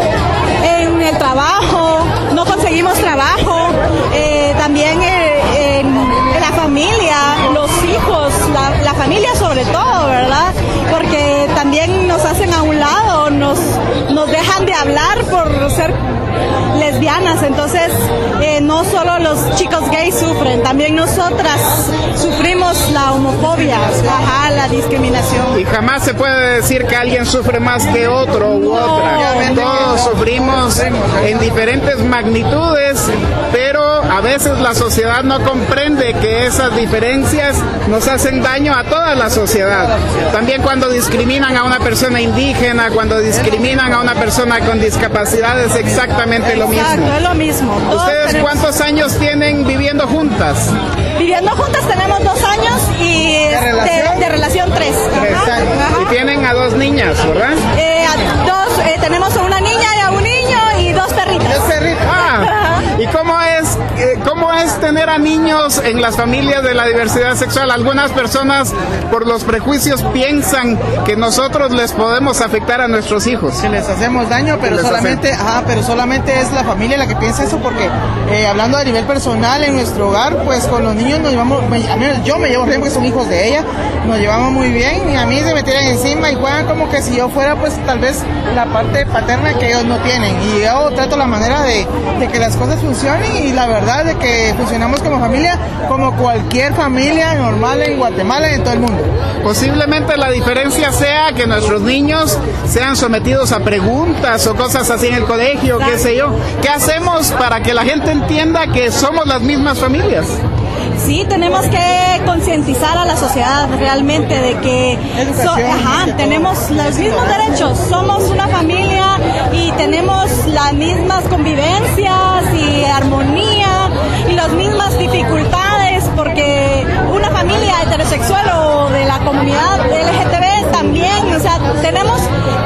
En el trabajo, no conseguimos trabajo, eh, también eh, en, en la familia, los hijos, la, la familia sobre todo, ¿verdad? Porque también nos hacen a un lado, nos, nos dejan de hablar por ser lesbianas, entonces eh, no solo los chicos gays sufren, también nosotras sufrimos la homofobia, ajá, la discriminación. Y jamás se puede decir que alguien sufre más que otro u no, otra. Todos sufrimos en diferentes magnitudes, pero a veces la sociedad no comprende que esas diferencias nos hacen daño a toda la sociedad. También cuando discriminan a una persona indígena, cuando discriminan a una persona con discapacidad, es exactamente lo mismo. Exacto, es lo mismo. Todos ¿Ustedes tenemos... cuántos años tienen viviendo juntas? Viviendo juntas tenemos dos años y ¿De relación? De, de relación tres. Tres Ajá, años. ajá. Y tienen a dos niñas, ¿verdad? Eh, a dos, eh, tenemos a una niña y a un niño y dos perritas. Dos perritas. Ah, ¿y cómo es, eh, cómo es tener a niños en las familias de la diversidad sexual? Algunas personas, por los prejuicios, piensan que nosotros les podemos afectar a nuestros hijos. Que les hacemos daño, pero solamente, ajá, pero solamente es la familia la que piensa eso, porque eh, hablando a nivel personal en nuestro hogar, pues con los niños nos llevamos, me, a mí, yo me llevo bien porque son hijos de ella, nos llevamos muy bien y a mí se me tiran encima y juegan como que si yo fuera pues tal vez la parte paterna que ellos no tienen, y yo trato la manera de, de que las cosas funcionen, y la verdad de que funcionamos como familia, como cualquier familia normal en Guatemala y en todo el mundo. Posiblemente la diferencia sea que nuestros niños sean sometidos a preguntas o cosas así en el colegio, qué sé yo. ¿Qué hacemos para que la gente entienda que somos las mismas familias? Sí, tenemos que concientizar a la sociedad realmente de que so, ajá, tenemos los mismos derechos, somos una familia y tenemos las mismas convivencias y armonía y las mismas dificultades, porque una familia heterosexual o de la comunidad L G B T también, o sea, tenemos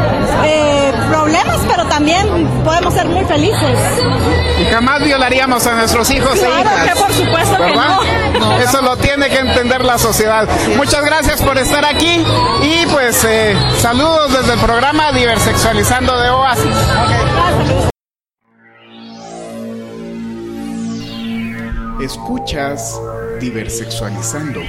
eh, problemas, pero también podemos ser muy felices. Y jamás violaríamos a nuestros hijos claro, e hijas. Que por supuesto ¿verdad? que no. No. Eso lo tiene que entender la sociedad. Muchas gracias por estar aquí y pues eh, saludos desde el programa Diversexualizando de Oasis. Okay. Escuchas Diversexualizando.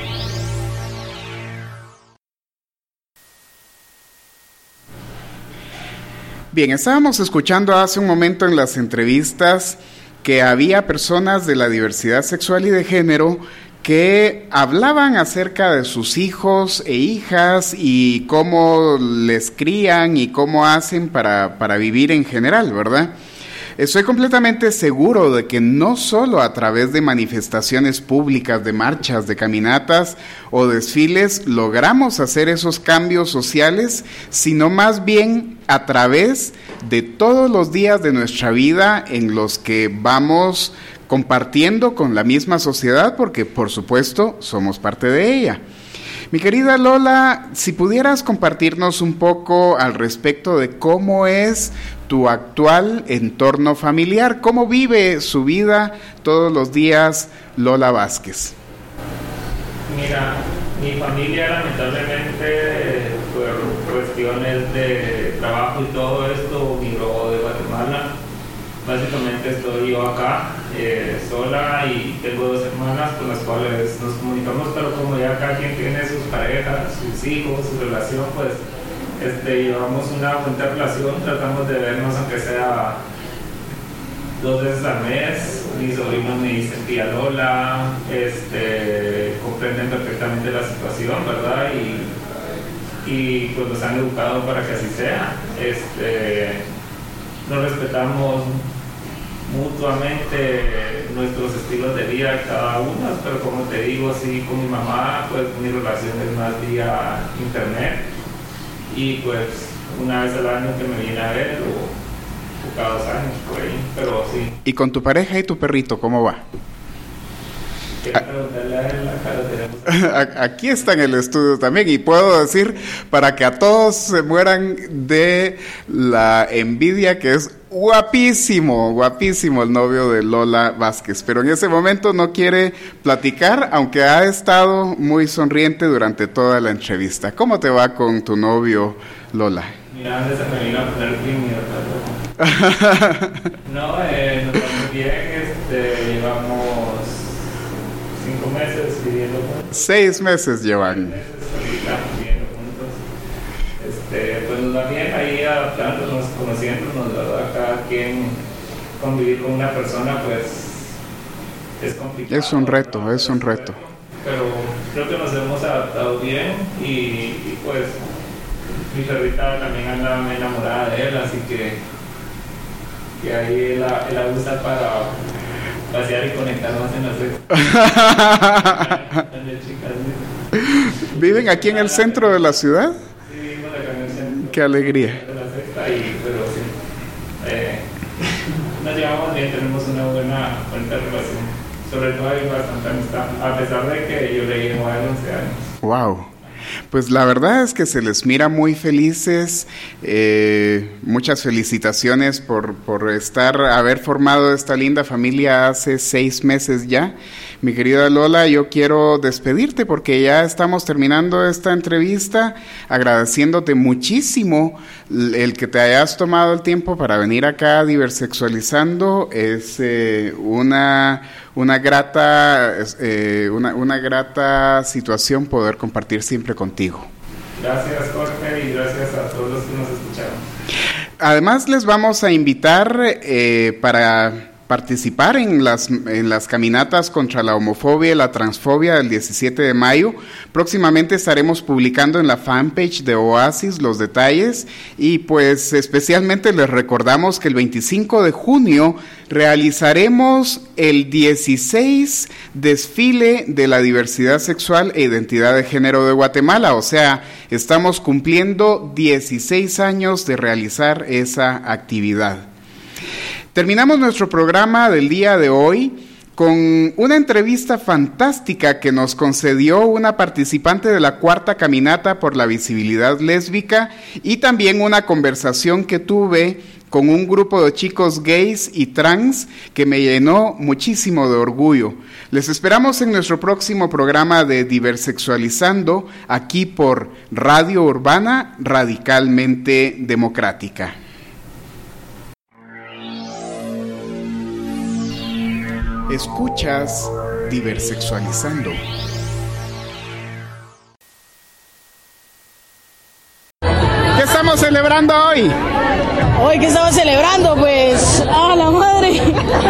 Bien, estábamos escuchando hace un momento en las entrevistas que había personas de la diversidad sexual y de género que hablaban acerca de sus hijos e hijas y cómo les crían y cómo hacen para, para vivir en general, ¿verdad? Estoy completamente seguro de que no solo a través de manifestaciones públicas, de marchas, de caminatas o desfiles logramos hacer esos cambios sociales, sino más bien a través de todos los días de nuestra vida en los que vamos compartiendo con la misma sociedad, porque por supuesto somos parte de ella. Mi querida Lola, si pudieras compartirnos un poco al respecto de cómo es tu actual entorno familiar, cómo vive su vida todos los días Lola Vázquez. Mira, mi familia lamentablemente por cuestiones de trabajo y todo esto migró de Guatemala. Básicamente estoy yo acá eh, sola y tengo dos hermanas con las cuales nos comunicamos, pero como ya cada quien tiene sus parejas, sus hijos, su relación, pues este, llevamos una buena relación, tratamos de vernos aunque sea dos veces al mes. Mis sobrinos me dicen tía Lola, este, comprenden perfectamente la situación, ¿verdad? Y, y pues nos han educado para que así sea. Este, nos respetamos mutuamente nuestros estilos de vida cada uno, pero como te digo, así con mi mamá, pues mi relación es más vía internet y pues una vez al año que me viene a ver o, o cada dos años por ahí, pero sí. ¿Y con tu pareja y tu perrito cómo va? Aquí está en el estudio también y puedo decir para que a todos se mueran de la envidia que es guapísimo, guapísimo el novio de Lola Vázquez, pero en ese momento no quiere platicar, aunque ha estado muy sonriente durante toda la entrevista. ¿Cómo te va con tu novio, Lola? Mira, antes se me vino a poner tímido. No, eh, nos va muy bien, este, llevamos cinco meses viviendo juntos. Seis meses llevan. Seis meses ahorita viviendo juntos. Este, pues nos va bien ahí adaptándonos, conociéndonos, ¿verdad? Cada quien convivir con una persona, pues es complicado. Es un reto, es un reto. Pero creo que nos hemos adaptado bien y, y pues mi perrita también anda enamorada de él, así que, que ahí él la, él la usa para pasear y conectar más en la sexta. ¿Viven aquí en el centro de la ciudad? Sí, vivimos acá en el centro. Qué alegría. De la sexta, y, pero sí, eh, nos llevamos bien, tenemos una buena, buena relación. Sobre todo hay bastante amistad, a pesar de que yo le llevo a él once años. Wow. Pues la verdad es que se les mira muy felices, eh, muchas felicitaciones por, por estar, haber formado esta linda familia hace seis meses ya. Mi querida Lola, yo quiero despedirte porque ya estamos terminando esta entrevista, agradeciéndote muchísimo el que te hayas tomado el tiempo para venir acá a Diversexualizando. Es eh, una, una, grata, eh, una, una grata situación poder compartir siempre contigo. Gracias, Jorge, y gracias a todos los que nos escucharon. Además, les vamos a invitar eh, para participar en las, en las caminatas contra la homofobia y la transfobia del diecisiete de mayo. Próximamente estaremos publicando en la fanpage de Oasis los detalles y pues especialmente les recordamos que el veinticinco de junio realizaremos el dieciséis desfile de la diversidad sexual e identidad de género de Guatemala, o sea, estamos cumpliendo dieciséis años de realizar esa actividad. Terminamos nuestro programa del día de hoy con una entrevista fantástica que nos concedió una participante de la cuarta caminata por la visibilidad lésbica y también una conversación que tuve con un grupo de chicos gays y trans que me llenó muchísimo de orgullo. Les esperamos en nuestro próximo programa de Diversexualizando, aquí por Radio Urbana Radicalmente Democrática. Escuchas Diversexualizando. ¿Qué estamos celebrando hoy? Hoy, ¿qué estamos celebrando? Pues, ¡ah, la madre!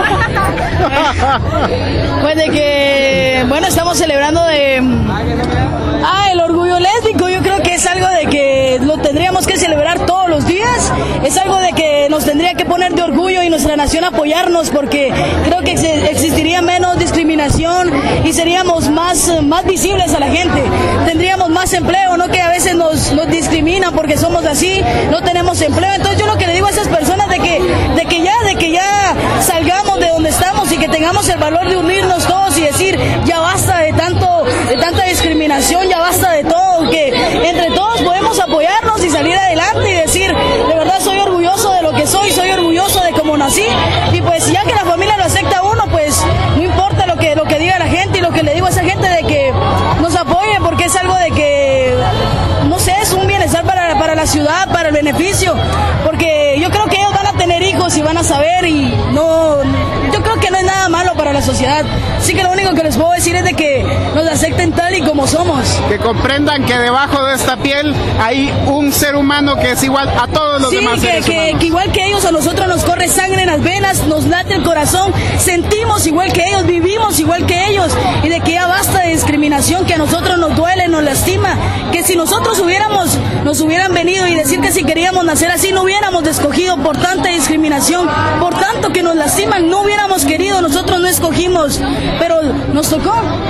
Pues de que, bueno, estamos celebrando de... Ah, el orgullo lésbico. Yo creo que es algo de que lo tendríamos que celebrar todos los días. Es algo de que nos tendría que poner de orgullo y nuestra nación apoyarnos, porque creo que existiría menos discriminación y seríamos más, más visibles a la gente. Tendríamos más empleo, no que a veces nos, nos discriminan porque somos así, no tenemos empleo. Entonces yo lo que le digo a esas personas de que, de que ya, de que ya salgamos de donde estamos y que tengamos el valor de unirnos todos y decir, ya basta de tanto, de tanta discriminación, ya basta de todo, que entre todos podemos apoyarnos y salir adelante y decir, de verdad soy orgulloso de lo que soy, soy orgulloso de cómo nací, y pues ya que la familia lo acepta a uno, pues no importa lo que, lo que diga la gente, y lo que le digo a esa gente de que nos apoye, porque es algo de que, no sé, es un bienestar para, para la ciudad, para el beneficio, porque yo creo que ellos van a tener hijos y van a saber, y no, yo creo que no es nada malo para la sociedad. Así que lo único que les puedo decir es de que nos acepten tal y como somos. Que comprendan que debajo de esta piel hay un ser humano que es igual a todos los sí, demás que, seres que, humanos. que igual que ellos, a nosotros nos corre sangre en las venas, nos late el corazón, sentimos igual que ellos, vivimos igual que ellos, y de que ya basta de discriminación, que a nosotros nos duele, nos lastima, que si nosotros hubiéramos, nos hubieran venido y decir que si queríamos nacer así, no hubiéramos escogido por tanta discriminación, por tanto que nos lastiman, no hubiéramos querido, nosotros no escogimos, pero nos tocó.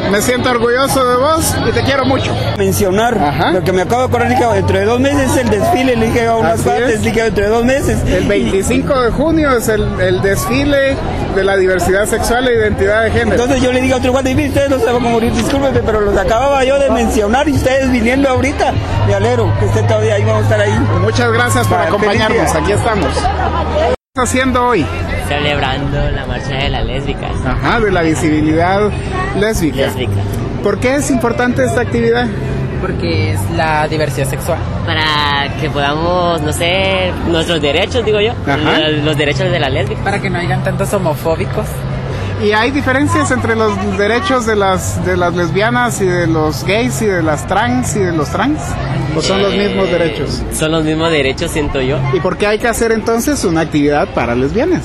me siento orgulloso de vos y te quiero mucho. Mencionar Ajá. lo que me acabo de acordar, dije, dentro de dos meses es el desfile, le dije a unas partes, dije dentro de dos meses. El veinticinco de junio es el, el desfile de la diversidad sexual e identidad de género. Entonces yo le digo a otro guante, ustedes no se van a morir, discúlpenme, pero los acababa yo de mencionar y ustedes viniendo ahorita, me alegro que esté todavía ahí, vamos a estar ahí. Muchas gracias por acompañarnos, aquí estamos. ¿Qué estás haciendo hoy? Celebrando la marcha de las lésbicas. Ajá, de la visibilidad lésbica. Lésbica. ¿Por qué es importante esta actividad? Porque es la diversidad sexual. Para que podamos, no sé, nuestros derechos, digo yo. Ajá. Los derechos de la lésbica. Para que no hayan tantos homofóbicos. ¿Y hay diferencias entre los derechos de las de las lesbianas y de los gays y de las trans y de los trans? ¿O son eh, los mismos derechos? Son los mismos derechos, siento yo. ¿Y por qué hay que hacer entonces una actividad para lesbianas?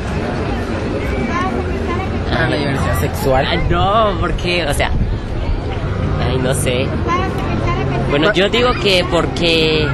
Para la diversidad sexual. Ah, no, porque, o sea, ay, no sé. Bueno, yo digo que porque...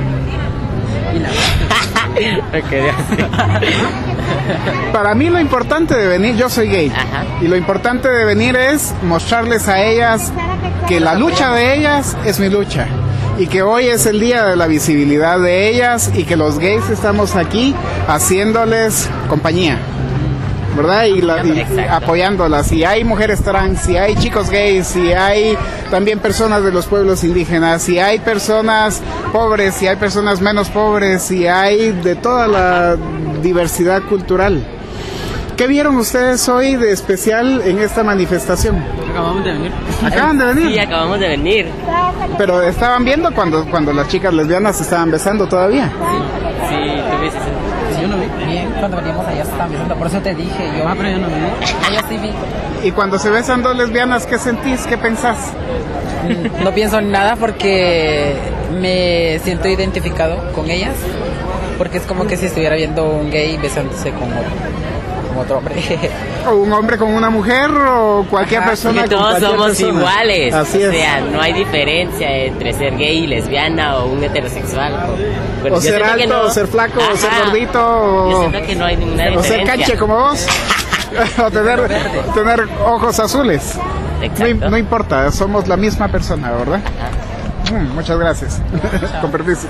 Para mí lo importante de venir, yo soy gay, Ajá. y lo importante de venir es mostrarles a ellas que la lucha de ellas es mi lucha y que hoy es el día de la visibilidad de ellas y que los gays estamos aquí haciéndoles compañía, ¿verdad? Y, la, y apoyándolas. Y hay mujeres trans, y hay chicos gays, y hay también personas de los pueblos indígenas, y hay personas pobres, y hay personas menos pobres, y hay de toda la diversidad cultural. ¿Qué vieron ustedes hoy de especial en esta manifestación? Acabamos de venir. ¿Acaban de venir? Sí, acabamos de venir. Pero estaban viendo cuando, cuando las chicas lesbianas se estaban besando todavía. Sí, sí, tú ves eso. Yo no vi bien, cuando veníamos allá se estaban besando, por eso te dije yo. Ah, pero yo no vi. Yo sí vi. Y cuando se besan dos lesbianas, ¿qué sentís? ¿Qué pensás? No pienso en nada porque me siento identificado con ellas, porque es como que si estuviera viendo un gay besándose con otro, con otro hombre. O un hombre con una mujer o cualquier Ajá, persona. Porque todos somos persona. iguales. Así es. O sea, no hay diferencia entre ser gay y lesbiana o un heterossexual. O, bueno, o ser alto, no, o ser flaco, Ajá, o ser gordito, o, yo siento que no hay ninguna o diferencia. ser canche como vos, o tener, tener ojos azules. No, no importa, somos la misma persona, ¿verdad? Mm, muchas gracias. Con permiso.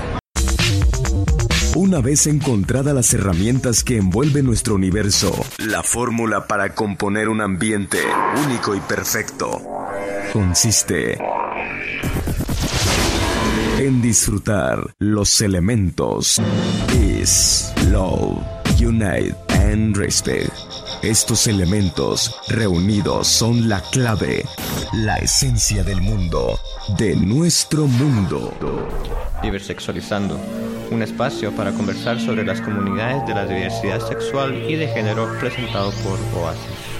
Una vez encontradas las herramientas que envuelven nuestro universo, la fórmula para componer un ambiente único y perfecto consiste en disfrutar los elementos Peace, Love, Unite and Respect. Estos elementos reunidos son la clave, la esencia del mundo, de nuestro mundo. Diversexualizando, un espacio para conversar sobre las comunidades de la diversidad sexual y de género presentado por Oasis.